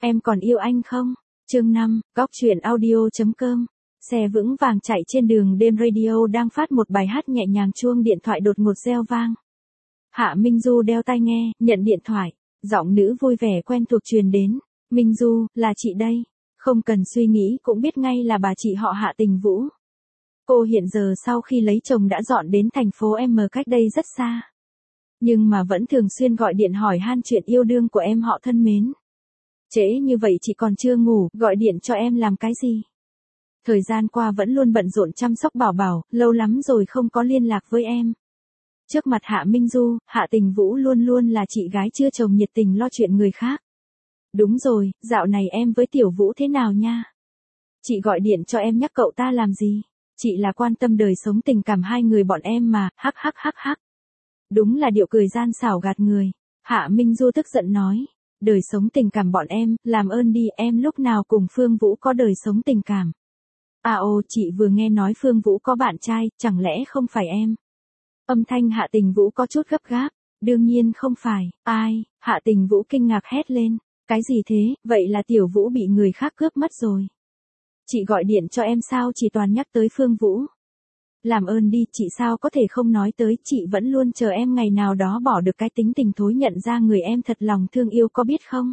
Em còn yêu anh không? Chương 5, góc truyện audio.com. Xe vững vàng chạy trên đường đêm, radio đang phát một bài hát nhẹ nhàng, chuông điện thoại đột ngột reo vang. Hạ Minh Du đeo tai nghe, nhận điện thoại, giọng nữ vui vẻ quen thuộc truyền đến. Minh Du, là chị đây. Không cần suy nghĩ cũng biết ngay là bà chị họ Hạ Tình Vũ. Cô hiện giờ sau khi lấy chồng đã dọn đến thành phố M cách đây rất xa. Nhưng mà vẫn thường xuyên gọi điện hỏi han chuyện yêu đương của em họ thân mến. Trễ như vậy chị còn chưa ngủ, gọi điện cho em làm cái gì? Thời gian qua vẫn luôn bận rộn chăm sóc Bảo Bảo, lâu lắm rồi không có liên lạc với em. Trước mặt Hạ Minh Du, Hạ Tình Vũ luôn luôn là chị gái chưa chồng nhiệt tình lo chuyện người khác. Đúng rồi, dạo này em với Tiểu Vũ thế nào nha? Chị gọi điện cho em nhắc cậu ta làm gì? Chị là quan tâm đời sống tình cảm hai người bọn em mà, hắc hắc hắc hắc. Đúng là điệu cười gian xảo gạt người. Hạ Minh Du tức giận nói. Đời sống tình cảm bọn em, làm ơn đi, em lúc nào cùng Phương Vũ có đời sống tình cảm. Chị vừa nghe nói Phương Vũ có bạn trai, chẳng lẽ không phải em? Âm thanh Hạ Tình Vũ có chút gấp gáp. Đương nhiên không phải. Ai? Hạ Tình Vũ kinh ngạc hét lên. Cái gì thế, vậy là Tiểu Vũ bị người khác cướp mất rồi. Chị gọi điện cho em sao chỉ toàn nhắc tới Phương Vũ? Làm ơn đi, chị sao có thể không nói tới, chị vẫn luôn chờ em ngày nào đó bỏ được cái tính tình thối nhận ra người em thật lòng thương yêu có biết không?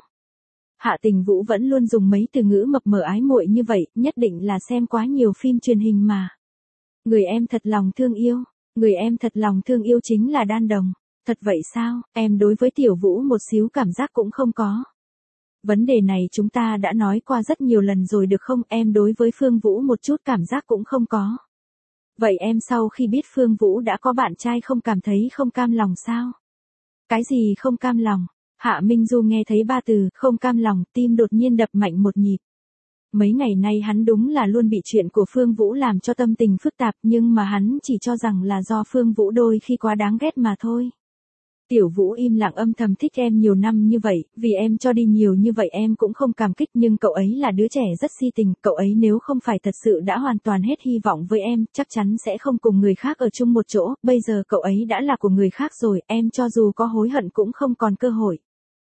Hạ Tình Vũ vẫn luôn dùng mấy từ ngữ mập mờ ái muội như vậy, nhất định là xem quá nhiều phim truyền hình mà. Người em thật lòng thương yêu, người em thật lòng thương yêu chính là Đan Đồng. Thật vậy sao, em đối với Tiểu Vũ một xíu cảm giác cũng không có. Vấn đề này chúng ta đã nói qua rất nhiều lần rồi được không, em đối với Phương Vũ một chút cảm giác cũng không có. Vậy em sau khi biết Phương Vũ đã có bạn trai không cảm thấy không cam lòng sao? Cái gì không cam lòng? Hạ Minh Du nghe thấy ba từ không cam lòng, tim đột nhiên đập mạnh một nhịp. Mấy ngày nay hắn đúng là luôn bị chuyện của Phương Vũ làm cho tâm tình phức tạp, nhưng mà hắn chỉ cho rằng là do Phương Vũ đôi khi quá đáng ghét mà thôi. Tiểu Vũ im lặng âm thầm thích em nhiều năm như vậy, vì em cho đi nhiều như vậy em cũng không cảm kích, nhưng cậu ấy là đứa trẻ rất si tình, cậu ấy nếu không phải thật sự đã hoàn toàn hết hy vọng với em, chắc chắn sẽ không cùng người khác ở chung một chỗ, bây giờ cậu ấy đã là của người khác rồi, em cho dù có hối hận cũng không còn cơ hội.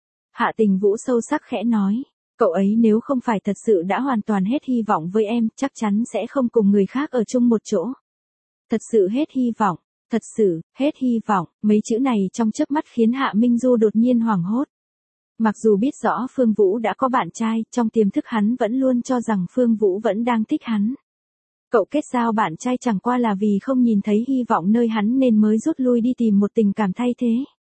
Hạ Tình Vũ sâu sắc khẽ nói, cậu ấy nếu không phải thật sự đã hoàn toàn hết hy vọng với em, chắc chắn sẽ không cùng người khác ở chung một chỗ. Thật sự hết hy vọng. Thật sự, hết hy vọng, mấy chữ này trong chớp mắt khiến Hạ Minh Du đột nhiên hoảng hốt. Mặc dù biết rõ Phương Vũ đã có bạn trai, trong tiềm thức hắn vẫn luôn cho rằng Phương Vũ vẫn đang thích hắn. Cậu kết giao bạn trai chẳng qua là vì không nhìn thấy hy vọng nơi hắn nên mới rút lui đi tìm một tình cảm thay thế.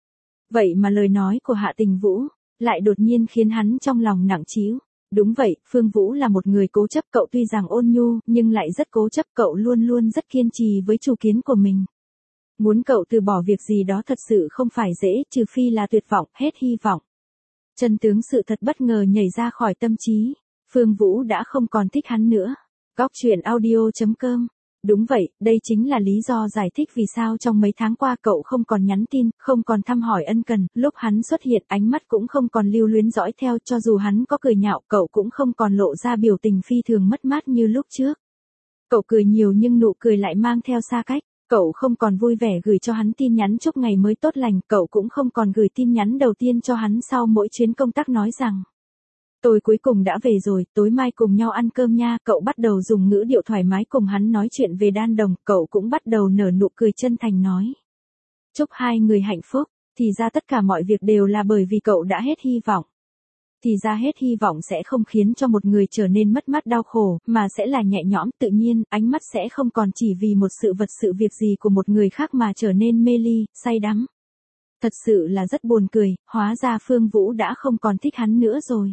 Vậy mà lời nói của Hạ Tình Vũ lại đột nhiên khiến hắn trong lòng nặng trĩu. Đúng vậy, Phương Vũ là một người cố chấp, cậu tuy rằng ôn nhu, nhưng lại rất cố chấp, cậu luôn luôn rất kiên trì với chủ kiến của mình. Muốn cậu từ bỏ việc gì đó thật sự không phải dễ, trừ phi là tuyệt vọng, hết hy vọng. Chân tướng sự thật bất ngờ nhảy ra khỏi tâm trí. Phương Vũ đã không còn thích hắn nữa. Góc truyện audio.com. Đúng vậy, đây chính là lý do giải thích vì sao trong mấy tháng qua cậu không còn nhắn tin, không còn thăm hỏi ân cần, lúc hắn xuất hiện ánh mắt cũng không còn lưu luyến dõi theo, cho dù hắn có cười nhạo cậu cũng không còn lộ ra biểu tình phi thường mất mát như lúc trước. Cậu cười nhiều nhưng nụ cười lại mang theo xa cách. Cậu không còn vui vẻ gửi cho hắn tin nhắn chúc ngày mới tốt lành, cậu cũng không còn gửi tin nhắn đầu tiên cho hắn sau mỗi chuyến công tác nói rằng tôi cuối cùng đã về rồi, tối mai cùng nhau ăn cơm nha, cậu bắt đầu dùng ngữ điệu thoải mái cùng hắn nói chuyện về Đan Đồng, cậu cũng bắt đầu nở nụ cười chân thành nói. Chúc hai người hạnh phúc, thì ra tất cả mọi việc đều là bởi vì cậu đã hết hy vọng. Thì ra hết hy vọng sẽ không khiến cho một người trở nên mất mát đau khổ, mà sẽ là nhẹ nhõm, tự nhiên, ánh mắt sẽ không còn chỉ vì một sự vật sự việc gì của một người khác mà trở nên mê ly, say đắm. Thật sự là rất buồn cười, hóa ra Phương Vũ đã không còn thích hắn nữa rồi.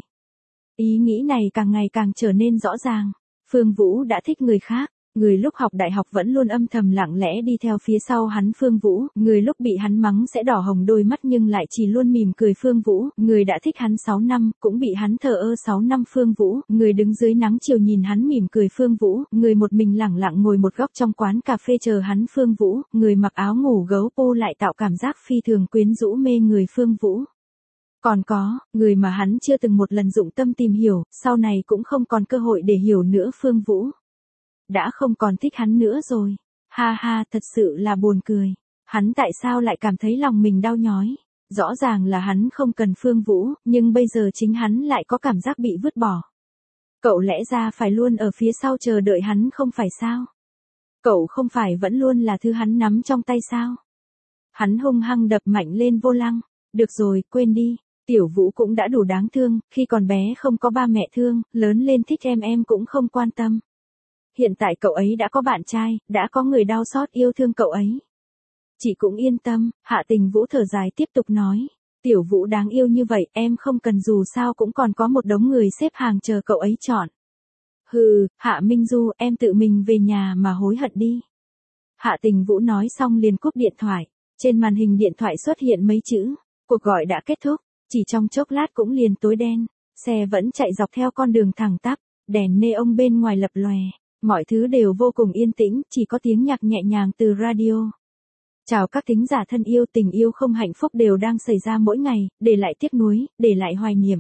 Ý nghĩ này càng ngày càng trở nên rõ ràng. Phương Vũ đã thích người khác. Người lúc học đại học vẫn luôn âm thầm lặng lẽ đi theo phía sau hắn Phương Vũ, người lúc bị hắn mắng sẽ đỏ hồng đôi mắt nhưng lại chỉ luôn mỉm cười Phương Vũ, người đã thích hắn 6 năm, cũng bị hắn thờ ơ 6 năm Phương Vũ, người đứng dưới nắng chiều nhìn hắn mỉm cười Phương Vũ, người một mình lẳng lặng ngồi một góc trong quán cà phê chờ hắn Phương Vũ, người mặc áo ngủ gấu pô lại tạo cảm giác phi thường quyến rũ mê người Phương Vũ. Còn có, người mà hắn chưa từng một lần dụng tâm tìm hiểu, sau này cũng không còn cơ hội để hiểu nữa Phương Vũ. Đã không còn thích hắn nữa rồi. Ha ha, thật sự là buồn cười. Hắn tại sao lại cảm thấy lòng mình đau nhói? Rõ ràng là hắn không cần Phương Vũ, nhưng bây giờ chính hắn lại có cảm giác bị vứt bỏ. Cậu lẽ ra phải luôn ở phía sau chờ đợi hắn không phải sao? Cậu không phải vẫn luôn là thứ hắn nắm trong tay sao? Hắn hung hăng đập mạnh lên vô lăng. Được rồi, quên đi. Tiểu Vũ cũng đã đủ đáng thương, khi còn bé không có ba mẹ thương, lớn lên thích em cũng không quan tâm. Hiện tại cậu ấy đã có bạn trai, đã có người đau xót yêu thương cậu ấy. Chị cũng yên tâm, Hạ Tình Vũ thở dài tiếp tục nói. Tiểu Vũ đáng yêu như vậy, em không cần, dù sao cũng còn có một đống người xếp hàng chờ cậu ấy chọn. Hừ, Hạ Minh Du, em tự mình về nhà mà hối hận đi. Hạ Tình Vũ nói xong liền cúp điện thoại. Trên màn hình điện thoại xuất hiện mấy chữ. Cuộc gọi đã kết thúc, chỉ trong chốc lát cũng liền tối đen. Xe vẫn chạy dọc theo con đường thẳng tắp, đèn neon bên ngoài lập lòe. Mọi thứ đều vô cùng yên tĩnh, chỉ có tiếng nhạc nhẹ nhàng từ radio. Chào các thính giả thân yêu, tình yêu không hạnh phúc đều đang xảy ra mỗi ngày, để lại tiếc nuối, để lại hoài niệm.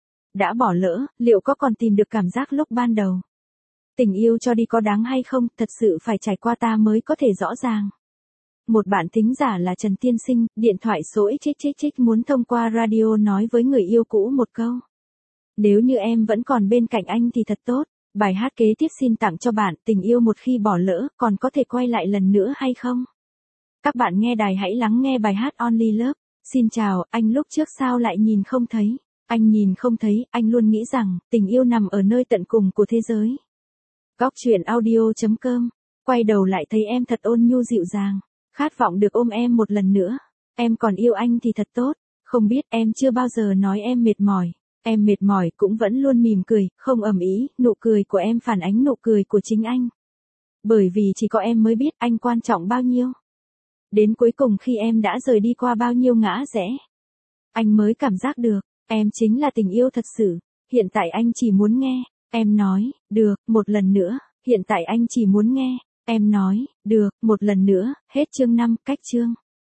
Đã bỏ lỡ, liệu có còn tìm được cảm giác lúc ban đầu? Tình yêu cho đi có đáng hay không, thật sự phải trải qua ta mới có thể rõ ràng. Một bạn thính giả là Trần Tiên Sinh, điện thoại số XXXX muốn thông qua radio nói với người yêu cũ một câu. Nếu như em vẫn còn bên cạnh anh thì thật tốt. Bài hát kế tiếp xin tặng cho bạn, tình yêu một khi bỏ lỡ, còn có thể quay lại lần nữa hay không? Các bạn nghe đài hãy lắng nghe bài hát Only Love. Xin chào, anh lúc trước sao lại nhìn không thấy? Anh nhìn không thấy, anh luôn nghĩ rằng, tình yêu nằm ở nơi tận cùng của thế giới. Góc truyện audio.com. Quay đầu lại thấy em thật ôn nhu dịu dàng. Khát vọng được ôm em một lần nữa. Em còn yêu anh thì thật tốt. Không biết em chưa bao giờ nói em mệt mỏi. Em mệt mỏi cũng vẫn luôn mỉm cười, không ầm ĩ, nụ cười của em phản ánh nụ cười của chính anh. Bởi vì chỉ có em mới biết anh quan trọng bao nhiêu. Đến cuối cùng khi em đã rời đi qua bao nhiêu ngã rẽ, anh mới cảm giác được, em chính là tình yêu thật sự. Hiện tại anh chỉ muốn nghe, em nói, được, một lần nữa. Hiện tại anh chỉ muốn nghe, em nói, được, một lần nữa. Hết chương 5, cách chương.